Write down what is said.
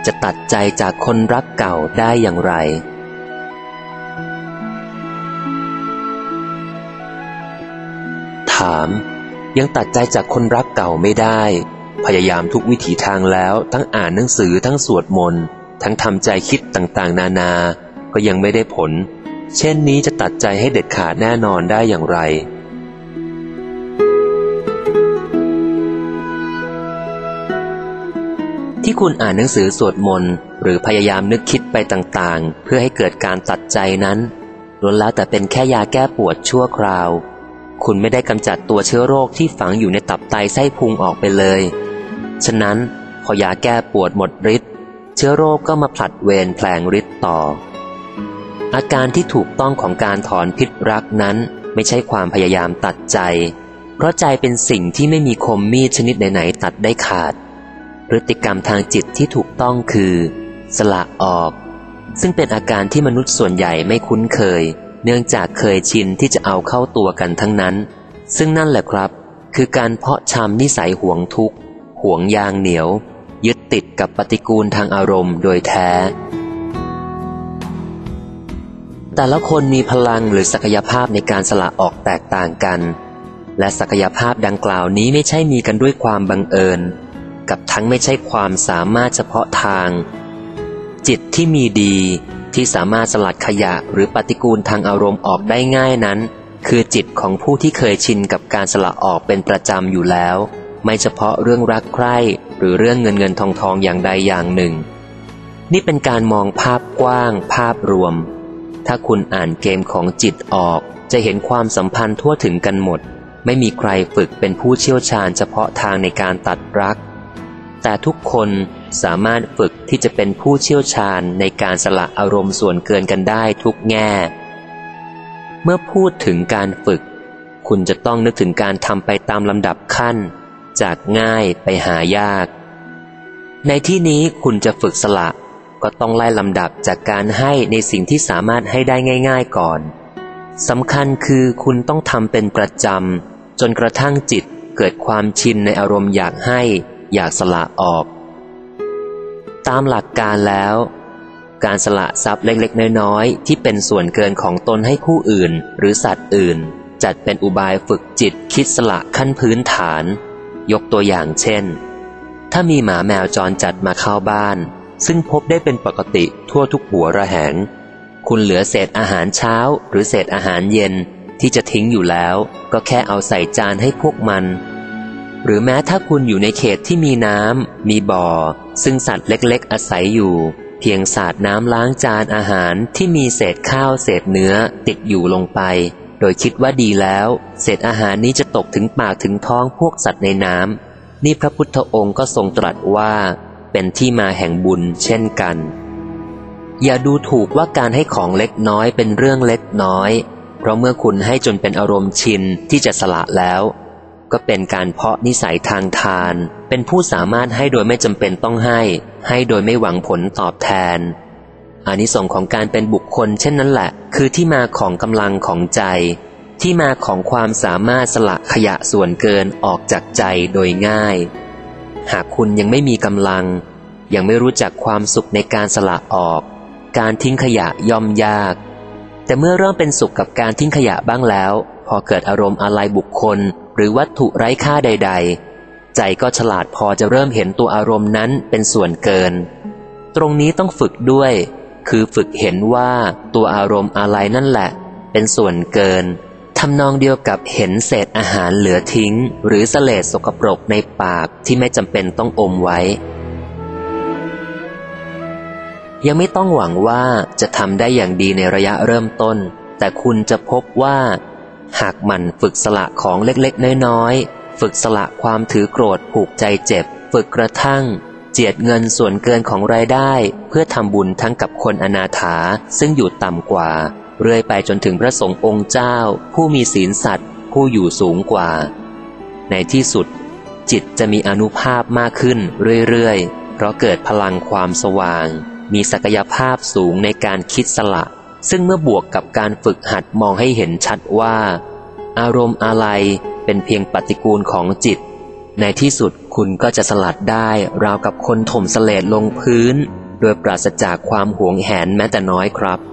จะตัดใจจากคนรักเก่าได้อย่างไรถามยังตัดใจจากคนรักเก่าไม่ได้พยายามทุกวิถีทางแล้วทั้งอ่านหนังสือทั้งสวดมนต์ทั้งทำใจคิดต่างๆนานาก็ยังไม่ได้ผลเช่นนี้จะตัดใจให้เด็ดขาดแน่นอนได้อย่างไรที่คุณอ่านหนังสือสวดมนต์หรือพยายามนึกคิดไปต่างๆเพื่อให้เกิดการตัดใจนั้นล้วนแล้วแต่เป็นแค่ยาแก้ปวดชั่วคราวคุณไม่ได้กำจัดตัวเชื้อโรคที่ฝังอยู่ในตับไตไส้พุงออกไปเลยฉะนั้นพอยาแก้ปวดหมดฤทธิ์เชื้อโรคก็มาผลัดเวรแผลงฤทธิ์ต่ออาการที่ถูกต้องของการถอนพิษรักนั้นไม่ใช่ความพยายามตัดใจเพราะใจเป็นสิ่งที่ไม่มีคมมีดชนิดไหนๆตัดได้ขาดพฤติกรรมทางจิตที่ถูกต้องคือสละออกซึ่งเป็นอาการที่มนุษย์ส่วนใหญ่ไม่คุ้นเคยเนื่องจากเคยชินที่จะเอาเข้าตัวกันทั้งนั้นซึ่งนั่นแหละครับคือการเพาะชำนิสัยหวงทุกข์หวงยางเหนียวยึดติดกับปฏิกูลทางอารมณ์โดยแท้แต่ละคนมีพลังหรือศักยภาพในการสละออกแตกต่างกันและศักยภาพดังกล่าวนี้ไม่ใช่มีกันด้วยความบังเอิญกับทั้งไม่ใช่ความสามารถเฉพาะทางจิตที่มีดีที่สามารถสลัดขยะหรือปฏิกูลทางอารมณ์ออกได้ง่ายนั้นคือจิตของผู้ที่เคยชินกับการสละออกเป็นประจำอยู่แล้วไม่เฉพาะเรื่องรักใคร่หรือเรื่องเงินเงินทองทองอย่างใดอย่างหนึ่งนี่เป็นการมองภาพกว้างภาพรวมถ้าคุณอ่านเกมของจิตออกจะเห็นความสัมพันธ์ทั่วถึงกันหมดไม่มีใครฝึกเป็นผู้เชี่ยวชาญเฉพาะทางในการตัดรักแต่ทุกคนสามารถฝึกที่จะเป็นผู้เชี่ยวชาญในการสละอารมณ์ส่วนเกินกันได้ทุกแง่เมื่อพูดถึงการฝึกคุณจะต้องนึกถึงการทำไปตามลำดับขั้นจากง่ายไปหายากในที่นี้คุณจะฝึกสละก็ต้องไล่ลำดับจากการให้ในสิ่งที่สามารถให้ได้ง่ายๆก่อนสำคัญคือคุณต้องทำเป็นประจำจนกระทั่งจิตเกิดความชินในอารมณ์อยากให้อยากสละออกตามหลักการแล้วการสละทรัพย์เล็กๆน้อยๆที่เป็นส่วนเกินของตนให้ผู้อื่นหรือสัตว์อื่นจัดเป็นอุบายฝึกจิตคิดสละขั้นพื้นฐานยกตัวอย่างเช่นถ้ามีหมาแมวจรจัดมาเข้าบ้านซึ่งพบได้เป็นปกติทั่วทุกหัวระแหงคุณเหลือเศษอาหารเช้าหรือเศษอาหารเย็นที่จะทิ้งอยู่แล้วก็แค่เอาใส่จานให้พวกมันหรือแม้ถ้าคุณอยู่ในเขตที่มีน้ำมีบ่อซึ่งสัตว์เล็กๆอาศัยอยู่เพียงสาดน้ำล้างจานอาหารที่มีเศษข้าวเศษเนื้อติดอยู่ลงไปโดยคิดว่าดีแล้วเศษอาหารนี้จะตกถึงปากถึงท้องพวกสัตว์ในน้ำนี่พระพุทธองค์ก็ทรงตรัสว่าเป็นที่มาแห่งบุญเช่นกันอย่าดูถูกว่าการให้ของเล็กน้อยเป็นเรื่องเล็กน้อยเพราะเมื่อคุณให้จนเป็นอารมณ์ชินที่จะสละแล้วก็เป็นการเพาะนิสัยทางทานเป็นผู้สามารถให้โดยไม่จำเป็นต้องให้โดยไม่หวังผลตอบแทนอานิสงส์ของการเป็นบุคคลเช่นนั้นแหละคือที่มาของกำลังของใจที่มาของความสามารถสละขยะส่วนเกินออกจากใจโดยง่ายหากคุณยังไม่มีกำลังยังไม่รู้จักความสุขในการสละออกการทิ้งขยะย่อมยากแต่เมื่อเริ่มเป็นสุขกับการทิ้งขยะบ้างแล้วพอเกิดอารมณ์อะไรบุคคลหรือวัตถุไร้ค่าใดๆใจก็ฉลาดพอจะเริ่มเห็นตัวอารมณ์นั้นเป็นส่วนเกินตรงนี้ต้องฝึกด้วยคือฝึกเห็นว่าตัวอารมณ์อะไรนั่นแหละเป็นส่วนเกินทำนองเดียวกับเห็นเศษอาหารเหลือทิ้งหรือเศษสกปรกในปากที่ไม่จำเป็นต้องอมไว้ยังไม่ต้องหวังว่าจะทำได้อย่างดีในระยะเริ่มต้นแต่คุณจะพบว่าหากหมั่นฝึกสละของเล็กๆน้อยๆฝึกสละความถือโกรธผูกใจเจ็บฝึกกระทั่งเจียดเงินส่วนเกินของรายได้เพื่อทำบุญทั้งกับคนอนาถาซึ่งอยู่ต่ำกว่าเรื่อยไปจนถึงพระสงฆ์องค์เจ้าผู้มีศีลสัตย์ผู้อยู่สูงกว่าในที่สุดจิตจะมีอานุภาพมากขึ้นเรื่อยๆเพราะเกิดพลังความสว่างมีศักยภาพสูงในการคิดสละซึ่งเมื่อบวกกับการฝึกหัดมองให้เห็นชัดว่าอารมณ์อะไรเป็นเพียงปฏิกูลของจิตในที่สุดคุณก็จะสลัดได้ราวกับคนถมเสลดลงพื้นโดยปราศจากความหวงแหนแม้แต่น้อยครับ